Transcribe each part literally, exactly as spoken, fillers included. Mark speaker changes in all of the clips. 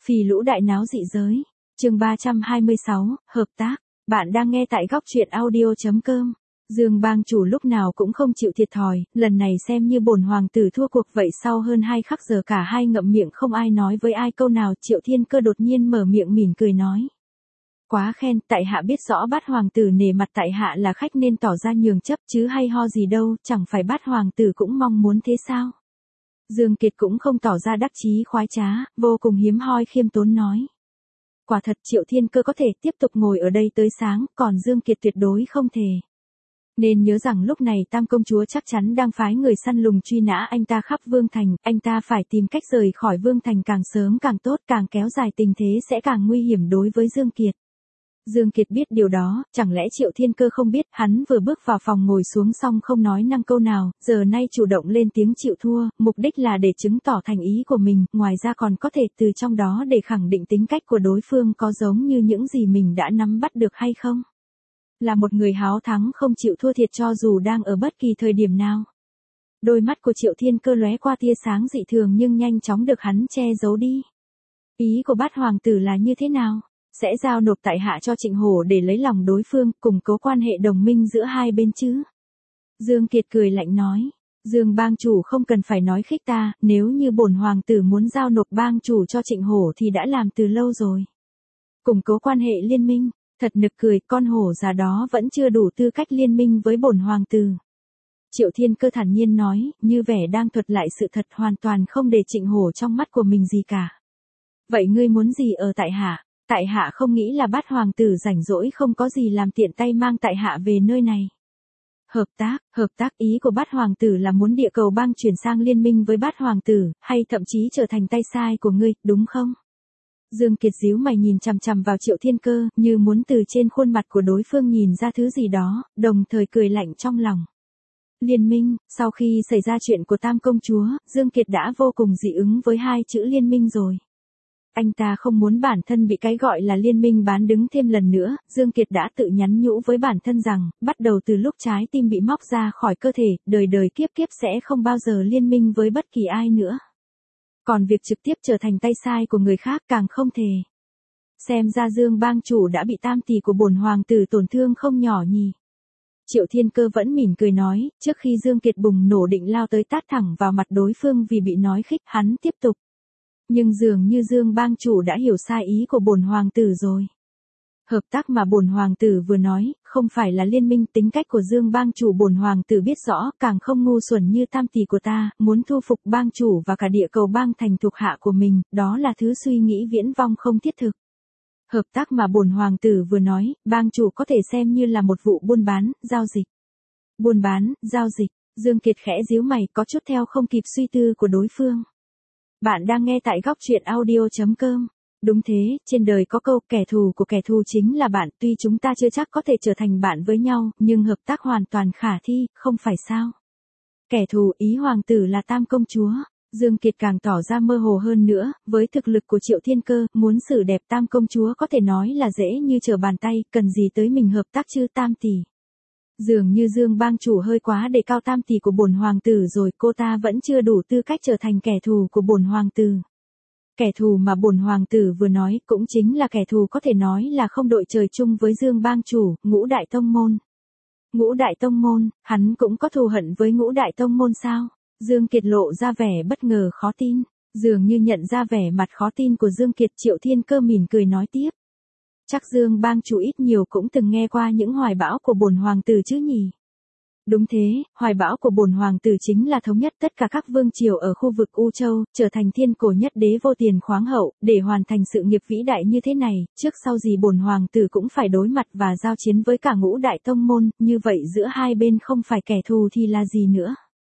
Speaker 1: Phì lũ đại náo dị giới. Chương ba trăm hai mươi sáu, hợp tác. Bạn đang nghe tại góc truyện audio chấm com. Dương bang chủ lúc nào cũng không chịu thiệt thòi, lần này xem như bổn hoàng tử thua cuộc vậy. Sau hơn hai khắc giờ cả hai ngậm miệng không ai nói với ai câu nào, Triệu Thiên Cơ đột nhiên mở miệng mỉm cười nói. Quá khen, tại hạ biết rõ Bát hoàng tử nể mặt tại hạ là khách nên tỏ ra nhường chấp chứ hay ho gì đâu, chẳng phải Bát hoàng tử cũng mong muốn thế sao? Dương Kiệt cũng không tỏ ra đắc chí khoái trá, vô cùng hiếm hoi khiêm tốn nói. Quả thật Triệu Thiên Cơ có thể tiếp tục ngồi ở đây tới sáng, còn Dương Kiệt tuyệt đối không thể. Nên nhớ rằng lúc này Tam công chúa chắc chắn đang phái người săn lùng truy nã anh ta khắp Vương Thành, anh ta phải tìm cách rời khỏi Vương Thành càng sớm càng tốt, càng kéo dài tình thế sẽ càng nguy hiểm đối với Dương Kiệt. Dương Kiệt biết điều đó, chẳng lẽ Triệu Thiên Cơ không biết, hắn vừa bước vào phòng ngồi xuống xong không nói năng câu nào, giờ nay chủ động lên tiếng chịu thua, mục đích là để chứng tỏ thành ý của mình, ngoài ra còn có thể từ trong đó để khẳng định tính cách của đối phương có giống như những gì mình đã nắm bắt được hay không. Là một người háo thắng không chịu thua thiệt cho dù đang ở bất kỳ thời điểm nào. Đôi mắt của Triệu Thiên Cơ lóe qua tia sáng dị thường nhưng nhanh chóng được hắn che giấu đi. Ý của Bát hoàng tử là như thế nào? Sẽ giao nộp tại hạ cho Trịnh Hổ để lấy lòng đối phương, củng cố quan hệ đồng minh giữa hai bên chứ? Dương Kiệt cười lạnh nói. Dương bang chủ không cần phải nói khích ta, nếu như bổn hoàng tử muốn giao nộp bang chủ cho Trịnh Hổ thì đã làm từ lâu rồi. Củng cố quan hệ liên minh, thật nực cười, con hổ già đó vẫn chưa đủ tư cách liên minh với bổn hoàng tử. Triệu Thiên Cơ thản nhiên nói, như vẻ đang thuật lại sự thật, hoàn toàn không để Trịnh Hổ trong mắt của mình gì cả. Vậy ngươi muốn gì ở tại hạ? Tại hạ không nghĩ là Bát hoàng tử rảnh rỗi không có gì làm tiện tay mang tại hạ về nơi này. Hợp tác, hợp tác ý của Bát hoàng tử là muốn địa cầu bang chuyển sang liên minh với Bát hoàng tử, hay thậm chí trở thành tay sai của ngươi, đúng không? Dương Kiệt díu mày nhìn chằm chằm vào Triệu Thiên Cơ, như muốn từ trên khuôn mặt của đối phương nhìn ra thứ gì đó, đồng thời cười lạnh trong lòng. Liên minh, sau khi xảy ra chuyện của Tam công chúa, Dương Kiệt đã vô cùng dị ứng với hai chữ liên minh rồi. Anh ta không muốn bản thân bị cái gọi là liên minh bán đứng thêm lần nữa, Dương Kiệt đã tự nhắn nhủ với bản thân rằng, bắt đầu từ lúc trái tim bị móc ra khỏi cơ thể, đời đời kiếp kiếp sẽ không bao giờ liên minh với bất kỳ ai nữa. Còn việc trực tiếp trở thành tay sai của người khác càng không thể. Xem ra Dương bang chủ đã bị tam tỷ của bổn hoàng tử tổn thương không nhỏ nhỉ. Triệu Thiên Cơ vẫn mỉm cười nói, trước khi Dương Kiệt bùng nổ định lao tới tát thẳng vào mặt đối phương vì bị nói khích, hắn tiếp tục. Nhưng dường như Dương bang chủ đã hiểu sai ý của bổn hoàng tử rồi. Hợp tác mà bổn hoàng tử vừa nói, không phải là liên minh, tính cách của Dương bang chủ bổn hoàng tử biết rõ, càng không ngu xuẩn như tam tỷ của ta, muốn thu phục bang chủ và cả địa cầu bang thành thuộc hạ của mình, đó là thứ suy nghĩ viễn vông không thiết thực. Hợp tác mà bổn hoàng tử vừa nói, bang chủ có thể xem như là một vụ buôn bán, giao dịch. Buôn bán, giao dịch, Dương Kiệt khẽ díu mày, có chút theo không kịp suy tư của đối phương. Bạn đang nghe tại góc truyện audio chấm com. Đúng thế, trên đời có câu kẻ thù của kẻ thù chính là bạn, tuy chúng ta chưa chắc có thể trở thành bạn với nhau, nhưng hợp tác hoàn toàn khả thi, không phải sao? Kẻ thù ý hoàng tử là Tam công chúa. Dương Kiệt càng tỏ ra mơ hồ hơn nữa, với thực lực của Triệu Thiên Cơ, muốn xử đẹp Tam công chúa có thể nói là dễ như trở bàn tay, cần gì tới mình hợp tác chứ tam tỷ. Dường như Dương bang chủ hơi quá đề cao tam tỷ của bổn hoàng tử rồi, cô ta vẫn chưa đủ tư cách trở thành kẻ thù của bổn hoàng tử. Kẻ thù mà bổn hoàng tử vừa nói cũng chính là kẻ thù có thể nói là không đội trời chung với Dương bang chủ, Ngũ Đại Tông Môn. Ngũ Đại Tông Môn, hắn cũng có thù hận với Ngũ Đại Tông Môn sao? Dương Kiệt lộ ra vẻ bất ngờ khó tin, dường như nhận ra vẻ mặt khó tin của Dương Kiệt. Triệu Thiên Cơ mỉm cười nói tiếp. Chắc Dương bang chủ ít nhiều cũng từng nghe qua những hoài bão của bổn hoàng tử chứ nhỉ? Đúng thế, hoài bão của bổn hoàng tử chính là thống nhất tất cả các vương triều ở khu vực U Châu, trở thành thiên cổ nhất đế vô tiền khoáng hậu, để hoàn thành sự nghiệp vĩ đại như thế này, trước sau gì bổn hoàng tử cũng phải đối mặt và giao chiến với cả Ngũ Đại Tông Môn, như vậy giữa hai bên không phải kẻ thù thì là gì nữa?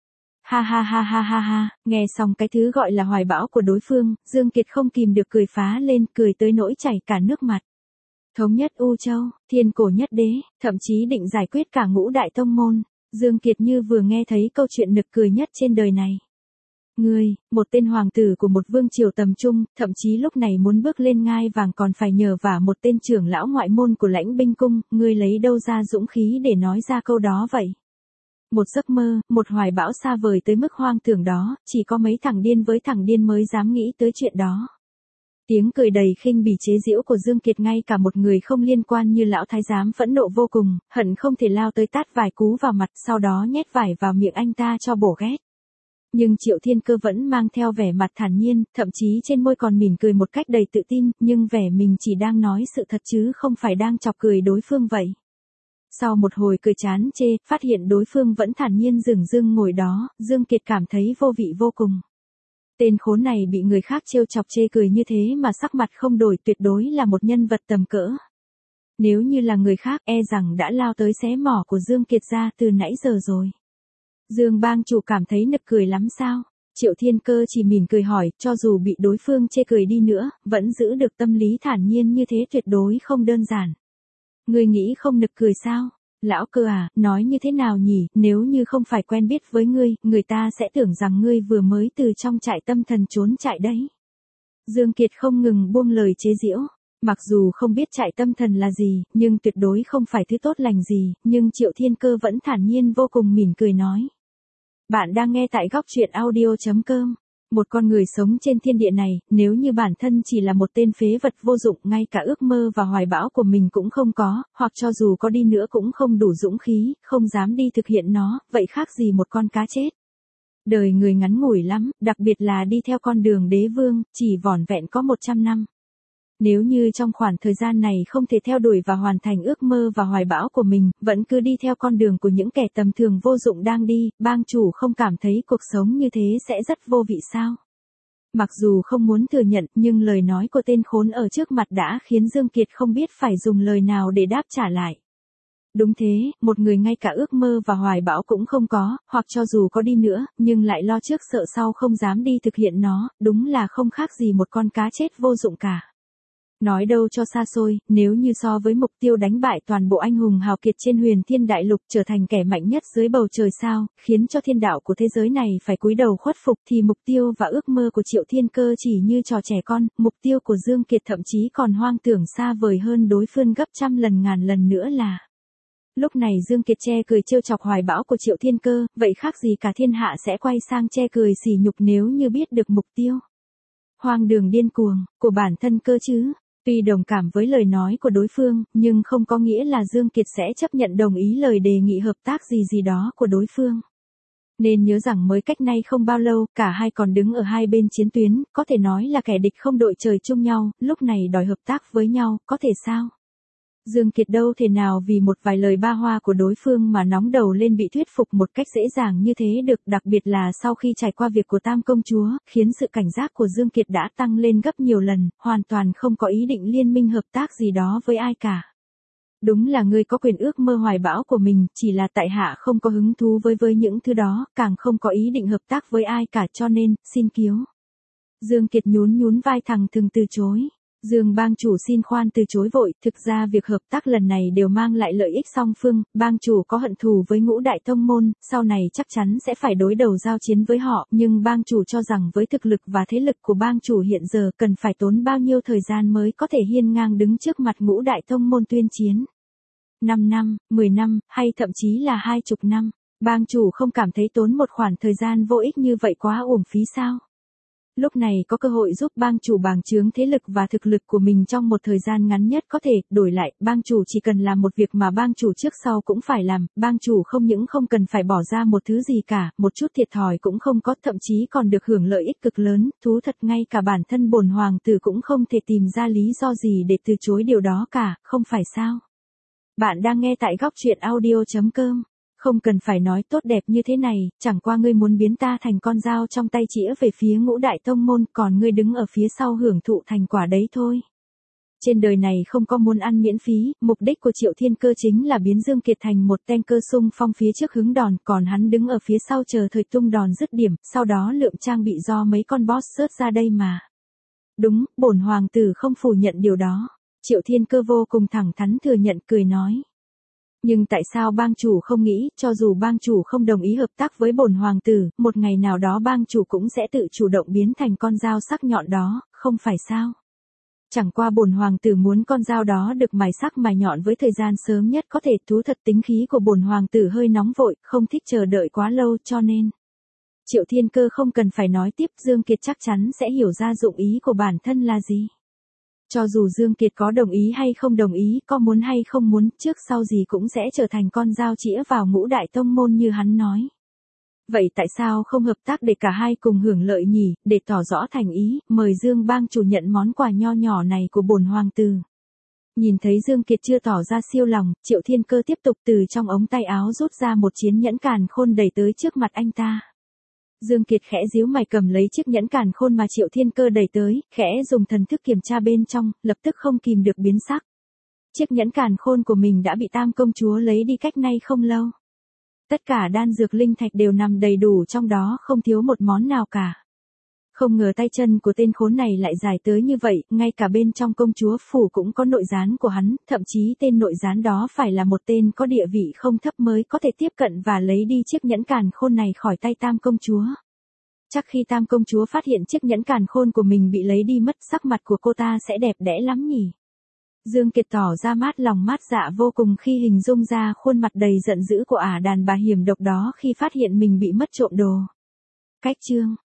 Speaker 1: Ha ha ha ha ha ha, nghe xong cái thứ gọi là hoài bão của đối phương, Dương Kiệt không kìm được cười phá lên, cười tới nỗi chảy cả nước mặt. Thống nhất U Châu, thiên cổ nhất đế, thậm chí định giải quyết cả Ngũ Đại Tông Môn. Dương Kiệt như vừa nghe thấy câu chuyện nực cười nhất trên đời này. Ngươi, một tên hoàng tử của một vương triều tầm trung, thậm chí lúc này muốn bước lên ngai vàng còn phải nhờ vả một tên trưởng lão ngoại môn của Lãnh Binh Cung, ngươi lấy đâu ra dũng khí để nói ra câu đó vậy? Một giấc mơ, một hoài bão xa vời tới mức hoang tưởng đó, chỉ có mấy thằng điên với thằng điên mới dám nghĩ tới chuyện đó. Tiếng cười đầy khinh bỉ chế giễu của Dương Kiệt ngay cả một người không liên quan như lão thái giám phẫn nộ vô cùng, hận không thể lao tới tát vài cú vào mặt, sau đó nhét vải vào miệng anh ta cho bổ ghét. Nhưng Triệu Thiên Cơ vẫn mang theo vẻ mặt thản nhiên, thậm chí trên môi còn mỉm cười một cách đầy tự tin, nhưng vẻ mình chỉ đang nói sự thật chứ không phải đang chọc cười đối phương vậy. Sau một hồi cười chán chê, phát hiện đối phương vẫn thản nhiên dửng dưng ngồi đó, Dương Kiệt cảm thấy vô vị vô cùng. Tên khốn này bị người khác trêu chọc chê cười như thế mà sắc mặt không đổi, tuyệt đối là một nhân vật tầm cỡ. Nếu như là người khác e rằng đã lao tới xé mỏ của Dương Kiệt ra từ nãy giờ rồi. Dương bang chủ cảm thấy nực cười lắm sao? Triệu Thiên Cơ chỉ mỉm cười hỏi, cho dù bị đối phương chê cười đi nữa, vẫn giữ được tâm lý thản nhiên như thế tuyệt đối không đơn giản. Ngươi nghĩ không nực cười sao? Lão Cơ à, nói như thế nào nhỉ, nếu như không phải quen biết với ngươi, người ta sẽ tưởng rằng ngươi vừa mới từ trong trại tâm thần trốn chạy đấy. Dương Kiệt không ngừng buông lời chế giễu. Mặc dù không biết trại tâm thần là gì, nhưng tuyệt đối không phải thứ tốt lành gì, nhưng Triệu Thiên Cơ vẫn thản nhiên vô cùng mỉm cười nói. Bạn đang nghe tại góc truyện audio chấm com. Một con người sống trên thiên địa này, nếu như bản thân chỉ là một tên phế vật vô dụng, ngay cả ước mơ và hoài bão của mình cũng không có, hoặc cho dù có đi nữa cũng không đủ dũng khí, không dám đi thực hiện nó, vậy khác gì một con cá chết. Đời người ngắn ngủi lắm, đặc biệt là đi theo con đường đế vương, chỉ vỏn vẹn có một trăm năm. Nếu như trong khoảng thời gian này không thể theo đuổi và hoàn thành ước mơ và hoài bão của mình, vẫn cứ đi theo con đường của những kẻ tầm thường vô dụng đang đi, bang chủ không cảm thấy cuộc sống như thế sẽ rất vô vị sao? Mặc dù không muốn thừa nhận, nhưng lời nói của tên khốn ở trước mặt đã khiến Dương Kiệt không biết phải dùng lời nào để đáp trả lại. Đúng thế, một người ngay cả ước mơ và hoài bão cũng không có, hoặc cho dù có đi nữa, nhưng lại lo trước sợ sau không dám đi thực hiện nó, đúng là không khác gì một con cá chết vô dụng cả. Nói đâu cho xa xôi, nếu như so với mục tiêu đánh bại toàn bộ anh hùng hào kiệt trên huyền thiên đại lục trở thành kẻ mạnh nhất dưới bầu trời sao, khiến cho thiên đạo của thế giới này phải cúi đầu khuất phục thì mục tiêu và ước mơ của Triệu Thiên Cơ chỉ như trò trẻ con, mục tiêu của Dương Kiệt thậm chí còn hoang tưởng xa vời hơn đối phương gấp trăm lần ngàn lần nữa là. Lúc này Dương Kiệt che cười trêu chọc hoài bão của Triệu Thiên Cơ, vậy khác gì cả thiên hạ sẽ quay sang che cười sỉ nhục nếu như biết được mục tiêu. Hoang đường điên cuồng, của bản thân cơ chứ. Tuy đồng cảm với lời nói của đối phương, nhưng không có nghĩa là Dương Kiệt sẽ chấp nhận đồng ý lời đề nghị hợp tác gì gì đó của đối phương. Nên nhớ rằng mới cách nay không bao lâu, cả hai còn đứng ở hai bên chiến tuyến, có thể nói là kẻ địch không đội trời chung nhau, lúc này đòi hợp tác với nhau, có thể sao? Dương Kiệt đâu thể nào vì một vài lời ba hoa của đối phương mà nóng đầu lên bị thuyết phục một cách dễ dàng như thế được, đặc biệt là sau khi trải qua việc của Tam Công Chúa, khiến sự cảnh giác của Dương Kiệt đã tăng lên gấp nhiều lần, hoàn toàn không có ý định liên minh hợp tác gì đó với ai cả. Đúng là ngươi có quyền ước mơ hoài bão của mình, chỉ là tại hạ không có hứng thú với với những thứ đó, càng không có ý định hợp tác với ai cả cho nên, xin cứu. Dương Kiệt nhún nhún vai thẳng thừng từ chối. Dương bang chủ xin khoan từ chối vội, thực ra việc hợp tác lần này đều mang lại lợi ích song phương, bang chủ có hận thù với Ngũ Đại Tông Môn, sau này chắc chắn sẽ phải đối đầu giao chiến với họ, nhưng bang chủ cho rằng với thực lực và thế lực của bang chủ hiện giờ cần phải tốn bao nhiêu thời gian mới có thể hiên ngang đứng trước mặt Ngũ Đại Tông Môn tuyên chiến. năm năm, mười năm, hay thậm chí là hai chục năm, bang chủ không cảm thấy tốn một khoảng thời gian vô ích như vậy quá uổng phí sao? Lúc này có cơ hội giúp bang chủ bàng trướng thế lực và thực lực của mình trong một thời gian ngắn nhất có thể, đổi lại, bang chủ chỉ cần làm một việc mà bang chủ trước sau cũng phải làm, bang chủ không những không cần phải bỏ ra một thứ gì cả, một chút thiệt thòi cũng không có, thậm chí còn được hưởng lợi ích cực lớn, thú thật ngay cả bản thân bổn hoàng tử cũng không thể tìm ra lý do gì để từ chối điều đó cả, không phải sao? Bạn đang nghe tại góc truyện audio chấm com. Không cần phải nói tốt đẹp như thế này, chẳng qua ngươi muốn biến ta thành con dao trong tay chĩa về phía Ngũ Đại Tông Môn, còn ngươi đứng ở phía sau hưởng thụ thành quả đấy thôi. Trên đời này không có muốn ăn miễn phí, mục đích của Triệu Thiên Cơ chính là biến Dương Kiệt thành một tên cơ xung phong phía trước hứng đòn, còn hắn đứng ở phía sau chờ thời tung đòn dứt điểm, sau đó lượng trang bị do mấy con boss rớt ra đây mà. Đúng, bổn hoàng tử không phủ nhận điều đó. Triệu Thiên Cơ vô cùng thẳng thắn thừa nhận, cười nói. Nhưng tại sao bang chủ không nghĩ, cho dù bang chủ không đồng ý hợp tác với bổn hoàng tử, một ngày nào đó bang chủ cũng sẽ tự chủ động biến thành con dao sắc nhọn đó, không phải sao? Chẳng qua bổn hoàng tử muốn con dao đó được mài sắc mài nhọn với thời gian sớm nhất có thể, thú thật tính khí của bổn hoàng tử hơi nóng vội, không thích chờ đợi quá lâu cho nên. Triệu Thiên Cơ không cần phải nói tiếp, Dương Kiệt chắc chắn sẽ hiểu ra dụng ý của bản thân là gì. Cho dù Dương Kiệt có đồng ý hay không đồng ý, có muốn hay không muốn, trước sau gì cũng sẽ trở thành con dao chĩa vào ngũ đại tông môn như hắn nói. Vậy tại sao không hợp tác để cả hai cùng hưởng lợi nhỉ, để tỏ rõ thành ý, mời Dương bang chủ nhận món quà nho nhỏ này của bổn hoàng tử. Nhìn thấy Dương Kiệt chưa tỏ ra siêu lòng, Triệu Thiên Cơ tiếp tục từ trong ống tay áo rút ra một chiến nhẫn càn khôn đẩy tới trước mặt anh ta. Dương Kiệt khẽ díu mày cầm lấy chiếc nhẫn càn khôn mà Triệu Thiên Cơ đẩy tới, khẽ dùng thần thức kiểm tra bên trong, lập tức không kìm được biến sắc. Chiếc nhẫn càn khôn của mình đã bị Tam công chúa lấy đi cách nay không lâu. Tất cả đan dược linh thạch đều nằm đầy đủ trong đó, không thiếu một món nào cả. Không ngờ tay chân của tên khốn này lại dài tới như vậy, ngay cả bên trong công chúa phủ cũng có nội gián của hắn, thậm chí tên nội gián đó phải là một tên có địa vị không thấp mới có thể tiếp cận và lấy đi chiếc nhẫn càn khôn này khỏi tay Tam công chúa. Chắc khi Tam công chúa phát hiện chiếc nhẫn càn khôn của mình bị lấy đi mất, sắc mặt của cô ta sẽ đẹp đẽ lắm nhỉ. Dương Kiệt tỏ ra mát lòng mát dạ vô cùng khi hình dung ra khuôn mặt đầy giận dữ của ả đàn bà hiểm độc đó khi phát hiện mình bị mất trộm đồ. Cách chương